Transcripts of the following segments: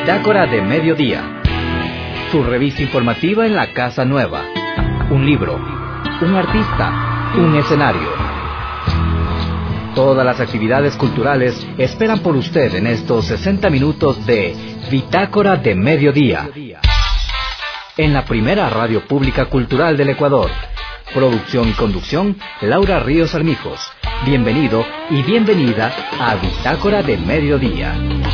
Bitácora de Mediodía, su revista informativa en la Casa Nueva. Un libro, un artista, un escenario. Todas las actividades culturales esperan por usted en estos 60 minutos de Bitácora de Mediodía, en la primera radio pública cultural del Ecuador. Producción y conducción, Laura Ríos Armijos. Bienvenido y bienvenida a Bitácora de Mediodía.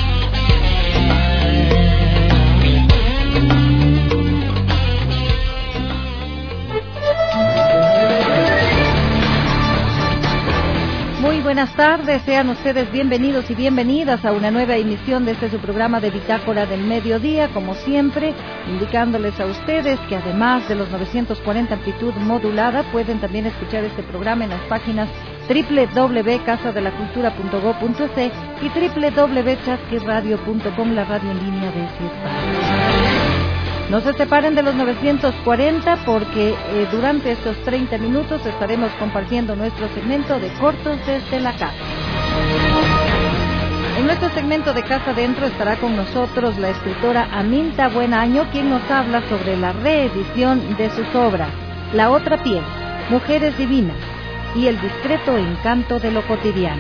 Muy buenas tardes, sean ustedes bienvenidos y bienvenidas a una nueva emisión de su programa de Bitácora del Mediodía, como siempre, indicándoles a ustedes que además de los 940 amplitud modulada, pueden también escuchar este programa en las páginas www.casadelacultura.go.es y www.chasquiradio.com, la radio en línea de ese espacio. No se separen de los 940 porque durante estos 30 minutos estaremos compartiendo nuestro segmento de cortos desde la casa. En nuestro segmento de Casa Adentro estará con nosotros la escritora Aminta Buenaño, quien nos habla sobre la reedición de sus obras, La Otra Piel, Mujeres Divinas y El Discreto Encanto de lo Cotidiano.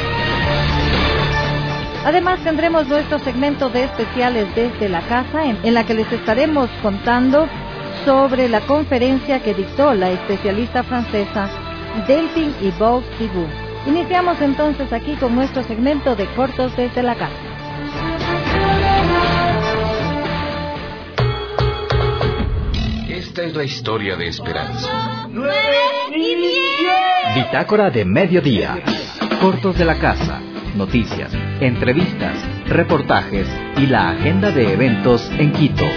Además tendremos nuestro segmento de especiales desde la casa, en la que les estaremos contando sobre la conferencia que dictó la especialista francesa Delphine Iboux-Thibou. Iniciamos entonces aquí con nuestro segmento de cortos desde la casa. Esta es la historia de esperanza. 9 y 10. Bitácora de Mediodía. Cortos de la casa. Noticias, entrevistas, reportajes y la agenda de eventos en Quito.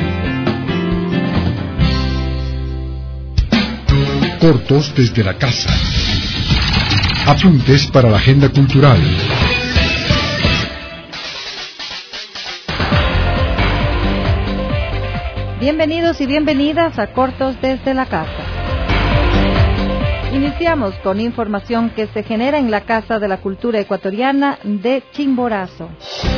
Cortos desde la casa. Apuntes para la agenda cultural. Bienvenidos y bienvenidas a Cortos desde la casa. Iniciamos con información que se genera en la Casa de la Cultura Ecuatoriana de Chimborazo.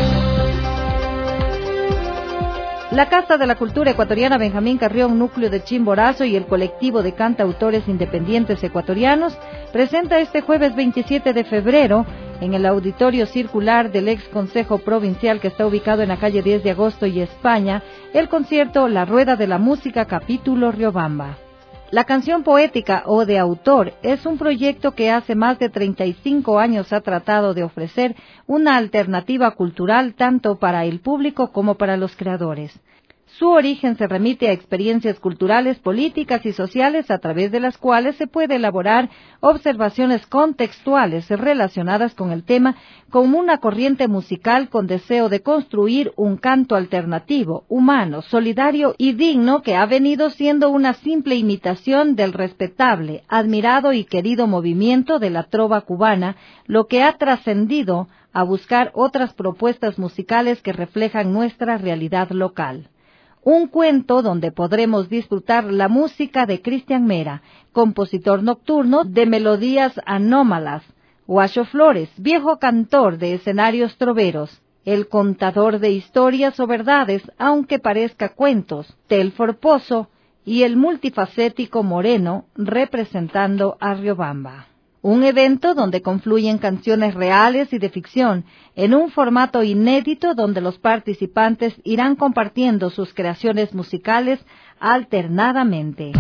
La Casa de la Cultura Ecuatoriana Benjamín Carrión, núcleo de Chimborazo, y el colectivo de cantautores independientes ecuatorianos presenta este jueves 27 de febrero en el auditorio circular del ex Consejo Provincial, que está ubicado en la calle 10 de agosto y España, el concierto La Rueda de la Música, capítulo Riobamba. La canción poética o de autor es un proyecto que hace más de 35 años ha tratado de ofrecer una alternativa cultural tanto para el público como para los creadores. Su origen se remite a experiencias culturales, políticas y sociales a través de las cuales se puede elaborar observaciones contextuales relacionadas con el tema como una corriente musical con deseo de construir un canto alternativo, humano, solidario y digno que ha venido siendo una simple imitación del respetable, admirado y querido movimiento de la trova cubana, lo que ha trascendido a buscar otras propuestas musicales que reflejan nuestra realidad local. Un cuento donde podremos disfrutar la música de Cristian Mera, compositor nocturno de melodías anómalas, Guacho Flores, viejo cantor de escenarios troveros, el contador de historias o verdades, aunque parezca cuentos, Telfor Pozo, y el multifacético Moreno, representando a Riobamba. Un evento donde confluyen canciones reales y de ficción, en un formato inédito donde los participantes irán compartiendo sus creaciones musicales alternadamente.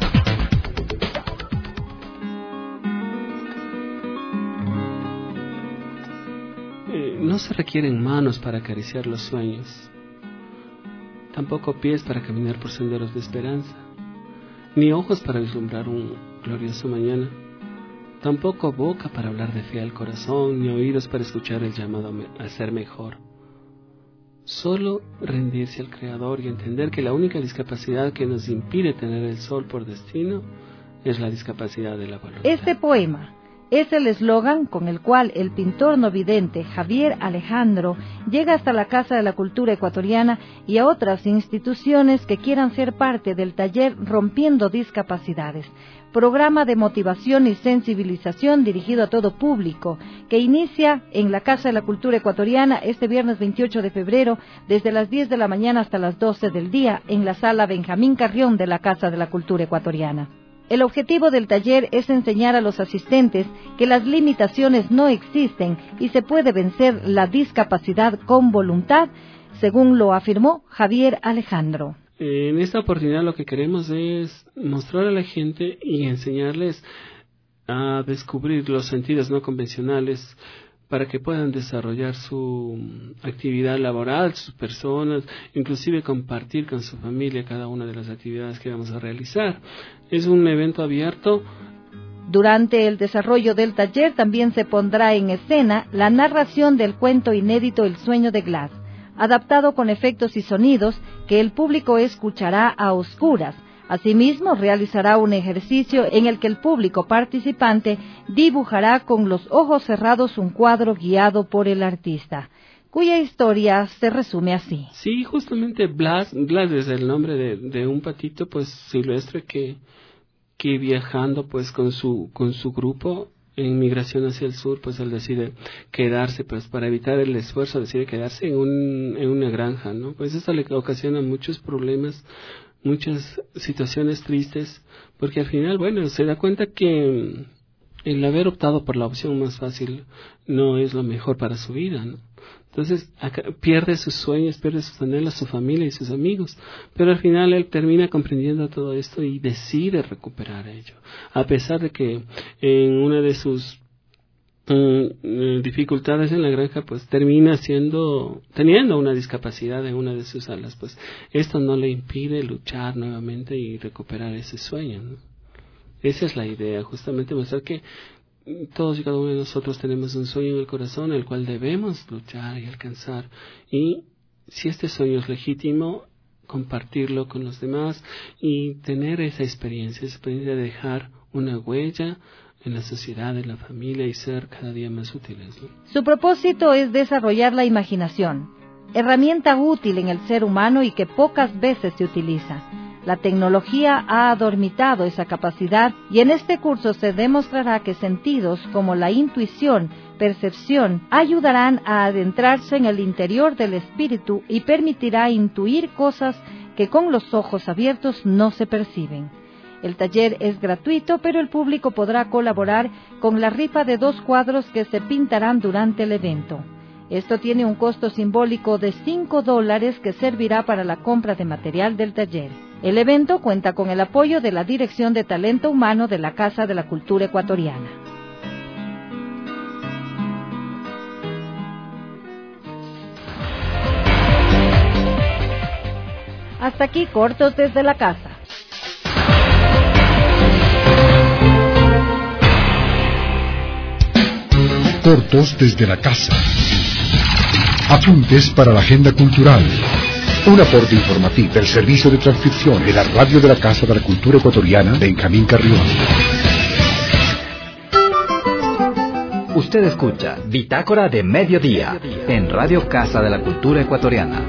No se requieren manos para acariciar los sueños, tampoco pies para caminar por senderos de esperanza, ni ojos para vislumbrar un glorioso mañana. Tampoco boca para hablar de fe al corazón, ni oídos para escuchar el llamado a ser mejor. Solo rendirse al Creador y entender que la única discapacidad que nos impide tener el sol por destino es la discapacidad de la voluntad. Este poema Es el eslogan con el cual el pintor no vidente Javier Alejandro llega hasta la Casa de la Cultura Ecuatoriana y a otras instituciones que quieran ser parte del taller Rompiendo Discapacidades, programa de motivación y sensibilización dirigido a todo público, que inicia en la Casa de la Cultura Ecuatoriana este viernes 28 de febrero desde las 10 de la mañana hasta las 12 del día en la sala Benjamín Carrión de la Casa de la Cultura Ecuatoriana. El objetivo del taller es enseñar a los asistentes que las limitaciones no existen y se puede vencer la discapacidad con voluntad, según lo afirmó Javier Alejandro. En esta oportunidad lo que queremos es mostrar a la gente y enseñarles a descubrir los sentidos no convencionales para que puedan desarrollar su actividad laboral, sus personas, inclusive compartir con su familia cada una de las actividades que vamos a realizar. Es un evento abierto. Durante el desarrollo del taller también se pondrá en escena la narración del cuento inédito El sueño de Glass, adaptado con efectos y sonidos que el público escuchará a oscuras. Asimismo, realizará un ejercicio en el que el público participante dibujará con los ojos cerrados un cuadro guiado por el artista, cuya historia se resume así. Sí, justamente Blas es el nombre de un patito pues silvestre que viajando pues con su grupo en migración hacia el sur, pues él decide quedarse, pues para evitar el esfuerzo decide quedarse en una granja, ¿no? Pues eso le ocasiona muchos problemas, muchas situaciones tristes, porque al final, bueno, se da cuenta que el haber optado por la opción más fácil no es lo mejor para su vida, ¿no? Entonces pierde sus sueños, pierde sus anhelos, su familia y sus amigos, pero al final él termina comprendiendo todo esto y decide recuperar ello, a pesar de que en una de sus dificultades en la granja pues termina teniendo una discapacidad en una de sus alas, pues esto no le impide luchar nuevamente y recuperar ese sueño, ¿no? Esa es la idea, justamente mostrar que todos y cada uno de nosotros tenemos un sueño en el corazón el cual debemos luchar y alcanzar, y si este sueño es legítimo, compartirlo con los demás y tener esa experiencia de dejar una huella en la sociedad, en la familia y ser cada día más útiles, ¿no? Su propósito es desarrollar la imaginación, herramienta útil en el ser humano y que pocas veces se utiliza. La tecnología ha adormitado esa capacidad y en este curso se demostrará que sentidos como la intuición, percepción, ayudarán a adentrarse en el interior del espíritu y permitirá intuir cosas que con los ojos abiertos no se perciben. El taller es gratuito, pero el público podrá colaborar con la rifa de 2 cuadros que se pintarán durante el evento. Esto tiene un costo simbólico de $5 que servirá para la compra de material del taller. El evento cuenta con el apoyo de la Dirección de Talento Humano de la Casa de la Cultura Ecuatoriana. Hasta aquí cortos desde la casa. Cortos desde la casa. Apuntes para la agenda cultural. Un aporte informativo del servicio de transcripción de la radio de la Casa de la Cultura Ecuatoriana, Benjamín Carrión. Usted escucha Bitácora de Mediodía en Radio Casa de la Cultura Ecuatoriana.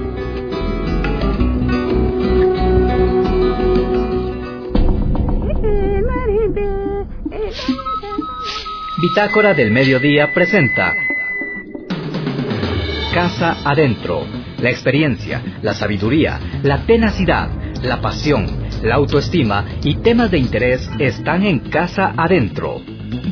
Bitácora del Mediodía presenta Casa Adentro. La experiencia, la sabiduría, la tenacidad, la pasión, la autoestima y temas de interés están en Casa Adentro.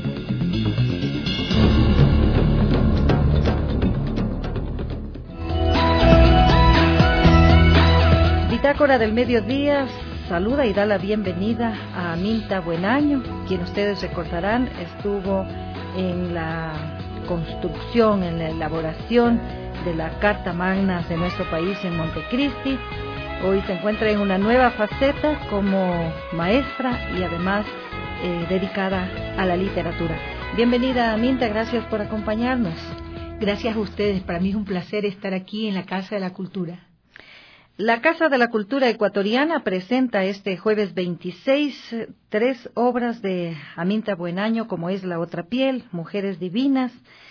Bitácora del Mediodía saluda y da la bienvenida a Aminta Buenaño, quien ustedes recordarán estuvo en la construcción, en la elaboración de la Carta Magna de nuestro país en Montecristi. Hoy se encuentra en una nueva faceta como maestra y además dedicada a la literatura. Bienvenida, Aminta, gracias por acompañarnos. Gracias a ustedes, para mí es un placer estar aquí en la Casa de la Cultura. La Casa de la Cultura Ecuatoriana presenta este jueves 26 3 obras de Aminta Buenaño, como es La Otra Piel, Mujeres Divinas,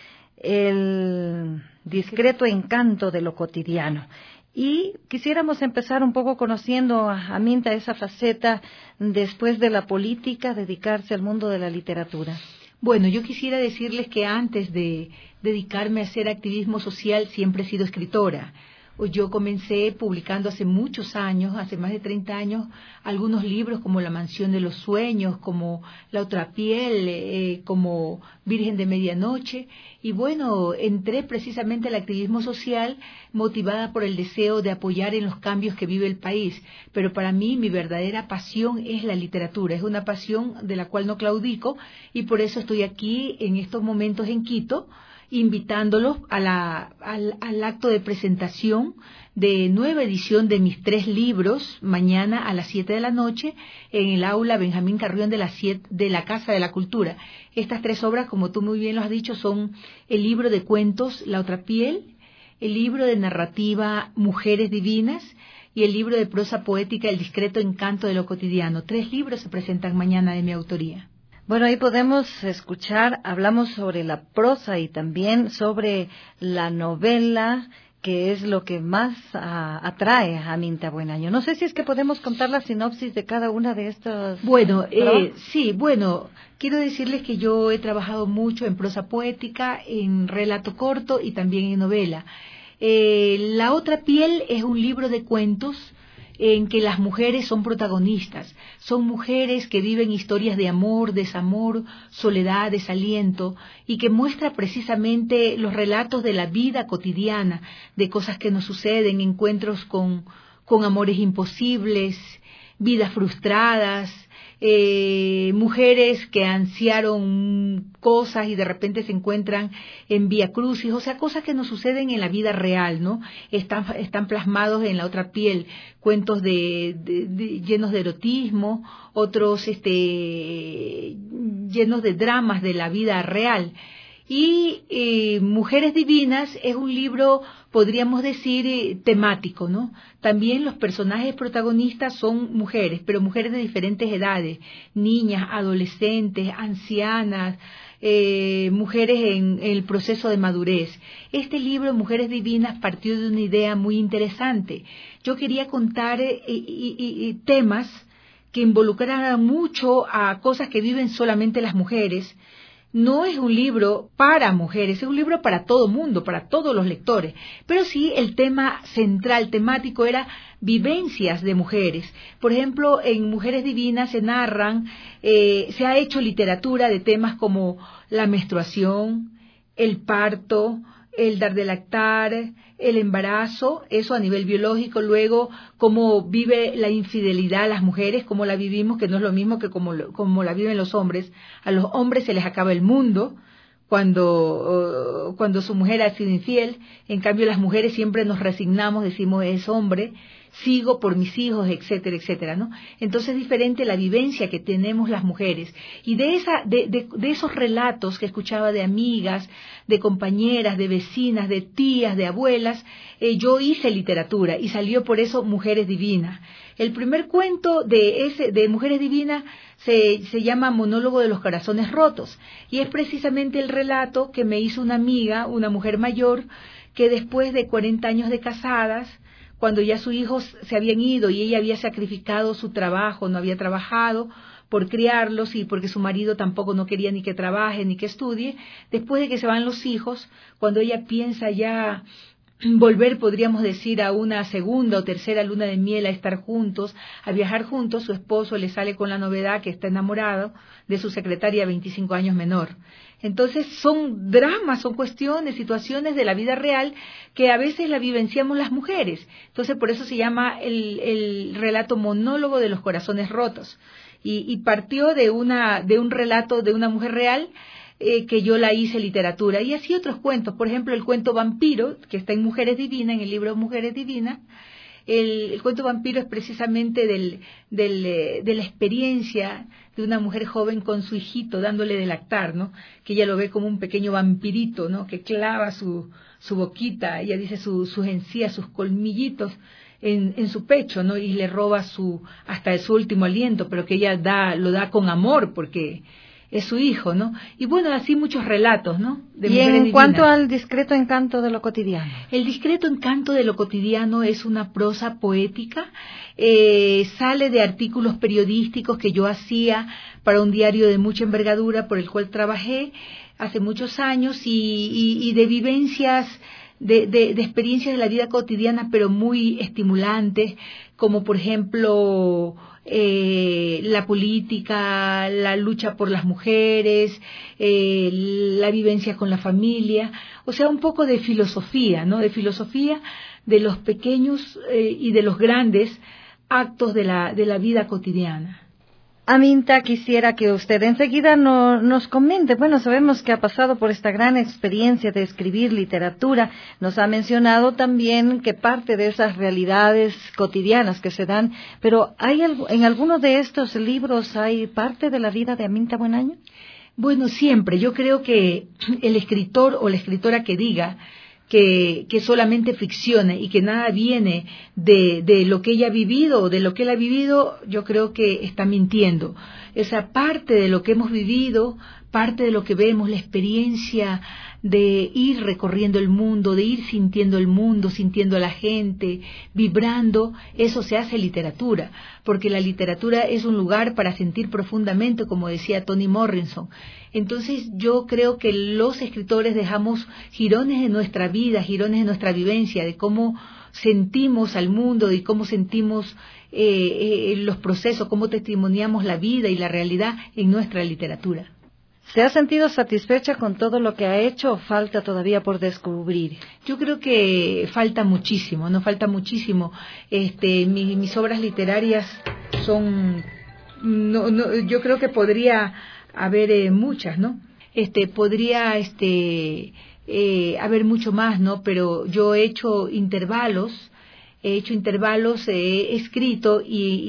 El Discreto Encanto de lo Cotidiano. Y quisiéramos empezar un poco conociendo a Aminta, esa faceta después de la política, dedicarse al mundo de la literatura. Bueno, yo quisiera decirles que antes de dedicarme a hacer activismo social siempre he sido escritora. Yo comencé publicando hace muchos años, hace más de 30 años, algunos libros como La Mansión de los Sueños, como La Otra Piel, como Virgen de Medianoche. Y bueno, entré precisamente al activismo social motivada por el deseo de apoyar en los cambios que vive el país. Pero para mí mi verdadera pasión es la literatura, es una pasión de la cual no claudico y por eso estoy aquí en estos momentos en Quito, invitándolos al acto de presentación de nueva edición de mis 3 libros, mañana a las 7 de la noche, en el aula Benjamín Carrión de la Casa de la Cultura. Estas 3 obras, como tú muy bien lo has dicho, son el libro de cuentos La Otra Piel, el libro de narrativa Mujeres Divinas y el libro de prosa poética El Discreto Encanto de lo Cotidiano. 3 libros se presentan mañana de mi autoría. Bueno, ahí podemos escuchar, hablamos sobre la prosa y también sobre la novela, que es lo que más atrae a Aminta Buenaño. No sé si es que podemos contar la sinopsis de cada una de estas. Bueno, sí, bueno, quiero decirles que yo he trabajado mucho en prosa poética, en relato corto y también en novela. La Otra Piel es un libro de cuentos en que las mujeres son protagonistas, son mujeres que viven historias de amor, desamor, soledad, desaliento, y que muestra precisamente los relatos de la vida cotidiana, de cosas que nos suceden, encuentros con amores imposibles, vidas frustradas, mujeres que ansiaron cosas y de repente se encuentran en vía crucis, o sea, cosas que nos suceden en la vida real, ¿no? Están plasmados en La Otra Piel, cuentos llenos de erotismo, otros llenos de dramas de la vida real. Y Mujeres Divinas es un libro, podríamos decir, temático, ¿no? También los personajes protagonistas son mujeres, pero mujeres de diferentes edades, niñas, adolescentes, ancianas, mujeres en el proceso de madurez. Este libro, Mujeres Divinas, partió de una idea muy interesante. Yo quería contar temas que involucraran mucho a cosas que viven solamente las mujeres. No es un libro para mujeres, es un libro para todo mundo, para todos los lectores. Pero sí, el tema central, temático, era vivencias de mujeres. Por ejemplo, en Mujeres Divinas se narran, se ha hecho literatura de temas como la menstruación, el parto, el dar de lactar, el embarazo, eso a nivel biológico, luego cómo vive la infidelidad las mujeres, cómo la vivimos, que no es lo mismo que como la viven los hombres. A los hombres se les acaba el mundo cuando su mujer ha sido infiel, en cambio las mujeres siempre nos resignamos, decimos es hombre, sigo por mis hijos, etcétera, etcétera, ¿no? Entonces es diferente la vivencia que tenemos las mujeres. Y de esos relatos que escuchaba de amigas, de compañeras, de vecinas, de tías, de abuelas, yo hice literatura y salió por eso Mujeres Divinas. El primer cuento de Mujeres Divinas se llama Monólogo de los Corazones Rotos y es precisamente el relato que me hizo una amiga, una mujer mayor, que después de 40 años de casadas, cuando ya sus hijos se habían ido y ella había sacrificado su trabajo, no había trabajado por criarlos y porque su marido tampoco no quería ni que trabaje ni que estudie, después de que se van los hijos, cuando ella piensa ya volver, podríamos decir, a una segunda o tercera luna de miel, a estar juntos, a viajar juntos, su esposo le sale con la novedad que está enamorado de su secretaria 25 años menor. Entonces son dramas, son cuestiones, situaciones de la vida real que a veces la vivenciamos las mujeres. Entonces por eso se llama el relato Monólogo de los Corazones Rotos. Y partió de un relato de una mujer real que yo la hice literatura. Y así otros cuentos, por ejemplo el cuento Vampiro, que está en Mujeres Divinas, en el libro Mujeres Divinas. El cuento Vampiro es precisamente de la experiencia de una mujer joven con su hijito dándole de lactar, ¿no? Que ella lo ve como un pequeño vampirito, ¿no? Que clava su boquita, ella dice sus encías, sus colmillitos en su pecho, ¿no? Y le roba hasta su último aliento, pero que ella lo da con amor porque es su hijo, ¿no? Y bueno, así muchos relatos, ¿no? De y en cuanto al discreto encanto de lo cotidiano. El discreto encanto de lo cotidiano es una prosa poética, sale de artículos periodísticos que yo hacía para un diario de mucha envergadura por el cual trabajé hace muchos años y de vivencias, de experiencias de la vida cotidiana, pero muy estimulantes, como por ejemplo la política, la lucha por las mujeres, la vivencia con la familia, o sea, un poco de filosofía, ¿no? De filosofía de los pequeños y de los grandes actos de la vida cotidiana. Aminta, quisiera que usted enseguida nos comente. Bueno, sabemos que ha pasado por esta gran experiencia de escribir literatura. Nos ha mencionado también que parte de esas realidades cotidianas que se dan, pero ¿en alguno de estos libros hay parte de la vida de Aminta Buenaño? Bueno, siempre. Yo creo que el escritor o la escritora que diga que solamente ficcione y que nada viene de lo que ella ha vivido o de lo que él ha vivido, yo creo que está mintiendo. Esa parte de lo que hemos vivido, parte de lo que vemos, la experiencia de ir recorriendo el mundo, de ir sintiendo el mundo, sintiendo a la gente, vibrando, eso se hace literatura, porque la literatura es un lugar para sentir profundamente, como decía Toni Morrison. Entonces yo creo que los escritores dejamos jirones de nuestra vida, jirones de nuestra vivencia, de cómo sentimos al mundo, de cómo sentimos los procesos, cómo testimoniamos la vida y la realidad en nuestra literatura. ¿Se ha sentido satisfecha con todo lo que ha hecho o falta todavía por descubrir? Yo creo que falta muchísimo, ¿no? Falta muchísimo. Mis obras literarias son... yo creo que podría haber muchas, ¿no? Podría haber mucho más, ¿no? Pero yo he hecho intervalos, he escrito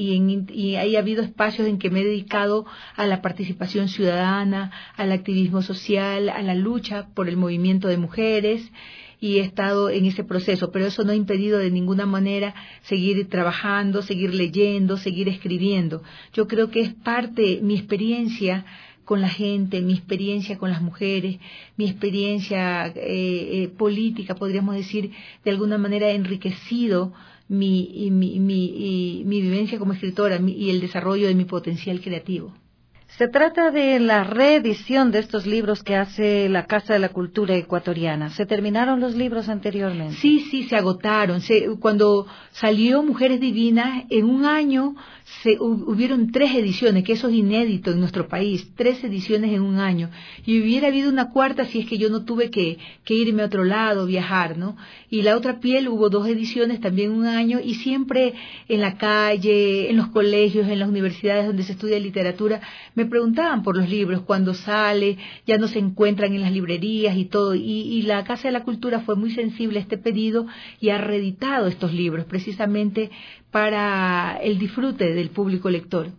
y ahí ha habido espacios en que me he dedicado a la participación ciudadana, al activismo social, a la lucha por el movimiento de mujeres, y he estado en ese proceso, pero eso no ha impedido de ninguna manera seguir trabajando, seguir leyendo, seguir escribiendo. Yo creo que es parte, mi experiencia con la gente, mi experiencia con las mujeres, mi experiencia política, podríamos decir, de alguna manera ha enriquecido mi vivencia como escritora y el desarrollo de mi potencial creativo. Se trata de la reedición de estos libros que hace la Casa de la Cultura Ecuatoriana. ¿Se terminaron los libros anteriormente? Sí, se agotaron. Cuando salió Mujeres Divinas, en un año hubieron 3 ediciones, que eso es inédito en nuestro país, 3 ediciones en un año. Y hubiera habido una cuarta si es que yo no tuve que irme a otro lado, viajar, ¿no? Y La Otra Piel hubo 2 ediciones también en un año, y siempre en la calle, en los colegios, en las universidades donde se estudia literatura, me preguntaban por los libros, cuando sale, ya no se encuentran en las librerías y todo, y la Casa de la Cultura fue muy sensible a este pedido y ha reeditado estos libros precisamente para el disfrute del público lector.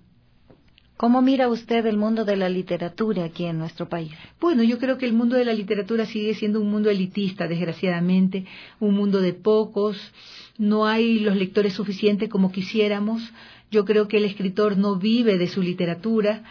¿Cómo mira usted el mundo de la literatura aquí en nuestro país? Bueno, yo creo que el mundo de la literatura sigue siendo un mundo elitista, desgraciadamente, un mundo de pocos, no hay los lectores suficientes como quisiéramos. Yo creo que el escritor no vive de su literatura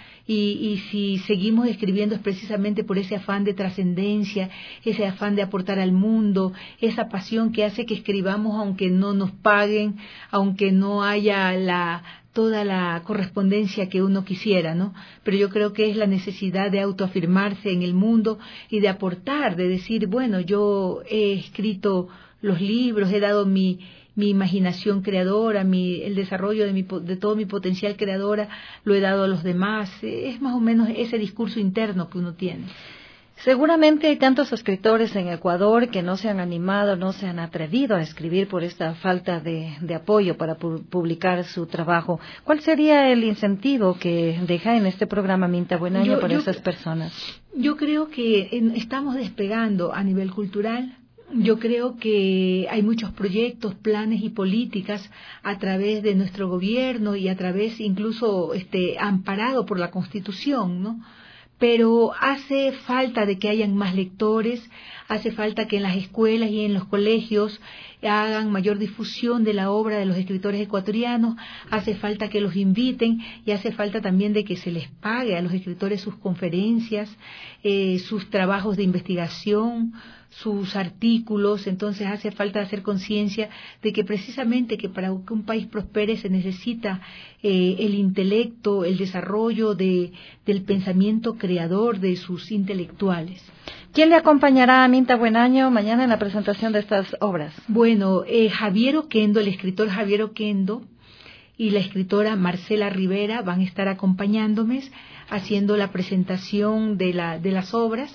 y si seguimos escribiendo es precisamente por ese afán de trascendencia, ese afán de aportar al mundo, esa pasión que hace que escribamos aunque no nos paguen, aunque no haya toda la correspondencia que uno quisiera, ¿no? Pero yo creo que es la necesidad de autoafirmarse en el mundo y de aportar, de decir, bueno, yo he escrito los libros, he dado mi imaginación creadora, el desarrollo de todo mi potencial creadora, lo he dado a los demás. Es más o menos ese discurso interno que uno tiene. Seguramente hay tantos escritores en Ecuador que no se han animado, no se han atrevido a escribir por esta falta de apoyo para publicar su trabajo. ¿Cuál sería el incentivo que deja en este programa Aminta Buenaño para esas personas? Yo creo que estamos despegando a nivel cultural. Yo creo que hay muchos proyectos, planes y políticas a través de nuestro gobierno y a través incluso amparado por la Constitución, ¿no? pero hace falta de que hayan más lectores, hace falta que en las escuelas y en los colegios hagan mayor difusión de la obra de los escritores ecuatorianos, hace falta que los inviten y hace falta también de que se les pague a los escritores sus conferencias, sus trabajos de investigación, sus artículos. Entonces hace falta hacer conciencia de que precisamente que para que un país prospere se necesita el intelecto, el desarrollo del pensamiento creador de sus intelectuales. ¿Quién le acompañará a Minta Buenaño mañana en la presentación de estas obras? Bueno, Javier Oquendo, el escritor Javier Oquendo y la escritora Marcela Rivera van a estar acompañándome haciendo la presentación de las obras,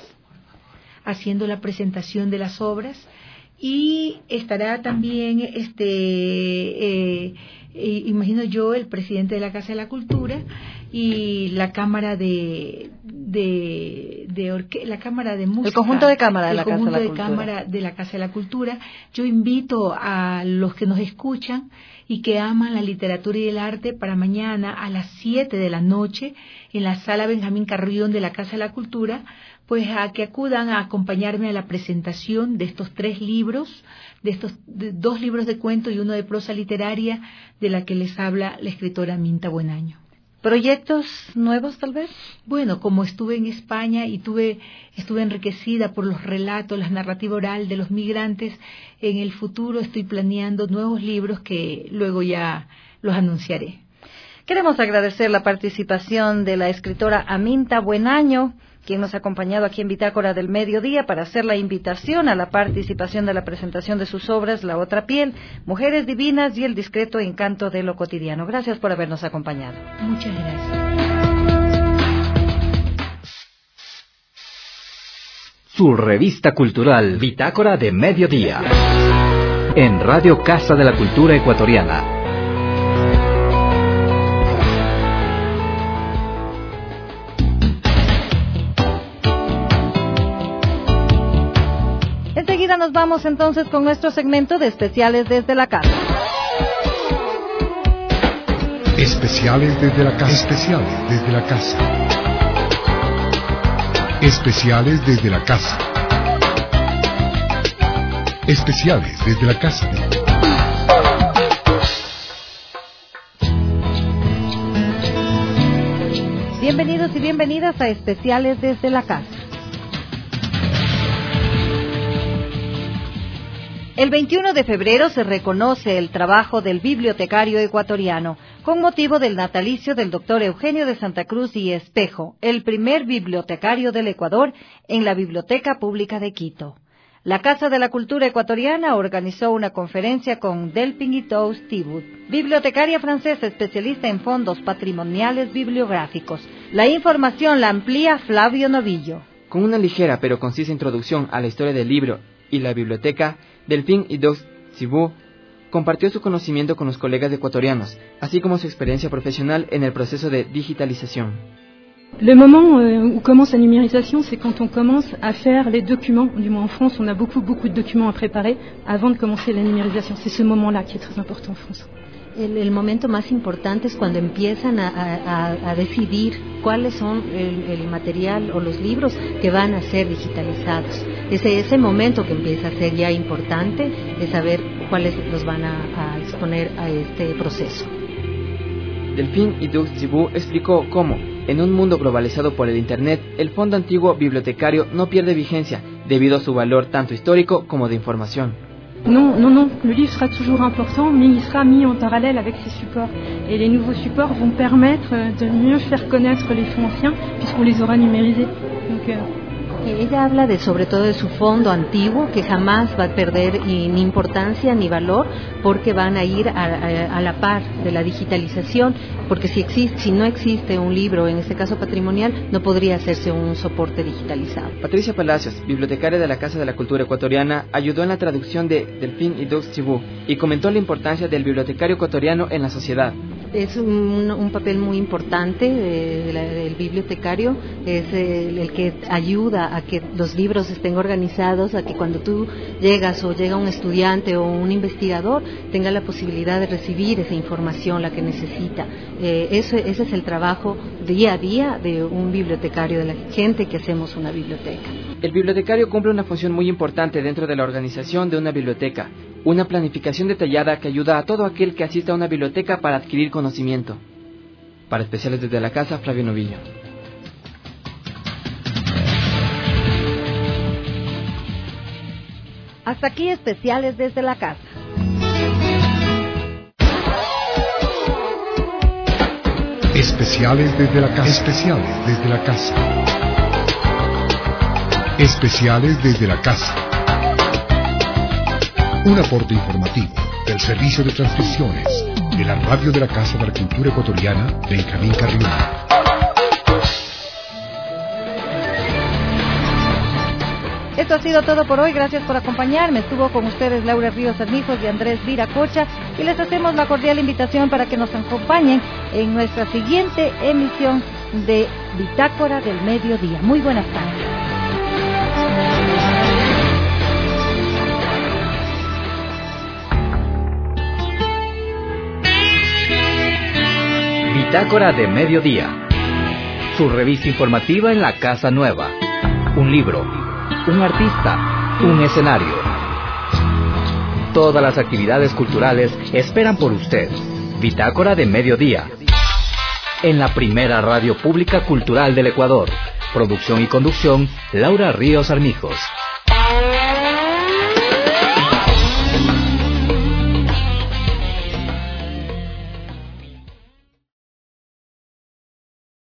y estará también imagino yo, el presidente de la Casa de la Cultura y la Cámara de Música, el conjunto de cámara de la Casa de la Cultura. Yo invito a los que nos escuchan y que aman la literatura y el arte para mañana a las 7 de la noche en la Sala Benjamín Carrión de la Casa de la Cultura, pues a que acudan a acompañarme a la presentación de estos 3 libros, de 2 libros de cuento y uno de prosa literaria, de la que les habla la escritora Minta Buenaño. ¿Proyectos nuevos, tal vez? Bueno, como estuve en España y estuve enriquecida por los relatos, la narrativa oral de los migrantes, en el futuro estoy planeando nuevos libros que luego ya los anunciaré. Queremos agradecer la participación de la escritora Aminta Buenaño, quien nos ha acompañado aquí en Bitácora del Mediodía para hacer la invitación a la participación de la presentación de sus obras La Otra Piel, Mujeres Divinas y El Discreto Encanto de lo Cotidiano. Gracias por habernos acompañado. Muchas gracias. Su revista cultural Bitácora de Mediodía en Radio Casa de la Cultura Ecuatoriana. Enseguida nos vamos entonces con nuestro segmento de especiales desde la casa. Especiales desde la casa. Especiales desde la casa. Especiales desde la casa. Especiales desde la casa. Bienvenidos y bienvenidas a Especiales desde la casa. El 21 de febrero se reconoce el trabajo del bibliotecario ecuatoriano con motivo del natalicio del doctor Eugenio de Santa Cruz y Espejo, el primer bibliotecario del Ecuador en la Biblioteca Pública de Quito. La Casa de la Cultura Ecuatoriana organizó una conferencia con Delphine Itouz Thibault, bibliotecaria francesa especialista en fondos patrimoniales bibliográficos. La información la amplía Flavio Novillo. Con una ligera pero concisa introducción a la historia del libro y la biblioteca, Delphine Itouz Thibault compartió su conocimiento con los colegas ecuatorianos, así como su experiencia profesional en el proceso de digitalización. Le moment où commence la numérisation, c'est quand on commence à faire les documents. Du moins en France, on a beaucoup de documents à préparer avant de commencer la numérisation. C'est ce moment-là qui est très important en France. El momento más importante es cuando empiezan a decidir cuáles son el material o los libros que van a ser digitalizados. Ese momento que empieza a ser ya importante es saber cuáles los van a exponer a este proceso. Delphine Itouz Thibault explicó cómo, en un mundo globalizado por el Internet, el fondo antiguo bibliotecario no pierde vigencia debido a su valor tanto histórico como de información. Non, le livre sera toujours important, mais il sera mis en parallèle avec ses supports. Et les nouveaux supports vont permettre de mieux faire connaître les fonds anciens, puisqu'on les aura numérisés. Donc, Ella habla sobre todo de su fondo antiguo, que jamás va a perder ni importancia ni valor, porque van a ir a la par de la digitalización, porque si no existe un libro, en este caso patrimonial, no podría hacerse un soporte digitalizado. Patricia Palacios, bibliotecaria de la Casa de la Cultura Ecuatoriana, ayudó en la traducción de Delphine Itouz Thibault y comentó la importancia del bibliotecario ecuatoriano en la sociedad. Es un papel muy importante del bibliotecario, es el que ayuda a que los libros estén organizados, a que cuando tú llegas o llega un estudiante o un investigador tenga la posibilidad de recibir esa información, la que necesita. Ese es el trabajo día a día de un bibliotecario, de la gente que hacemos una biblioteca. El bibliotecario cumple una función muy importante dentro de la organización de una biblioteca, una planificación detallada que ayuda a todo aquel que asista a una biblioteca para adquirir conocimiento. Para Especiales desde la Casa, Flavio Novillo. Hasta aquí Especiales desde la Casa. Especiales desde la Casa. Especiales desde la Casa. Especiales desde la Casa. Un aporte informativo del Servicio de Transmisiones de la Radio de la Casa de la Cultura Ecuatoriana, Benjamín Carrión. Esto ha sido todo por hoy, gracias por acompañarme. Estuvo con ustedes Laura Ríos Armijos y Andrés Viracocha y les hacemos la cordial invitación para que nos acompañen en nuestra siguiente emisión de Bitácora del Mediodía. Muy buenas tardes. Bitácora de Mediodía, su revista informativa en la Casa Nueva. Un libro, un artista, un escenario. Todas las actividades culturales esperan por usted. Bitácora de Mediodía, en la primera radio pública cultural del Ecuador. Producción y conducción, Laura Ríos Armijos.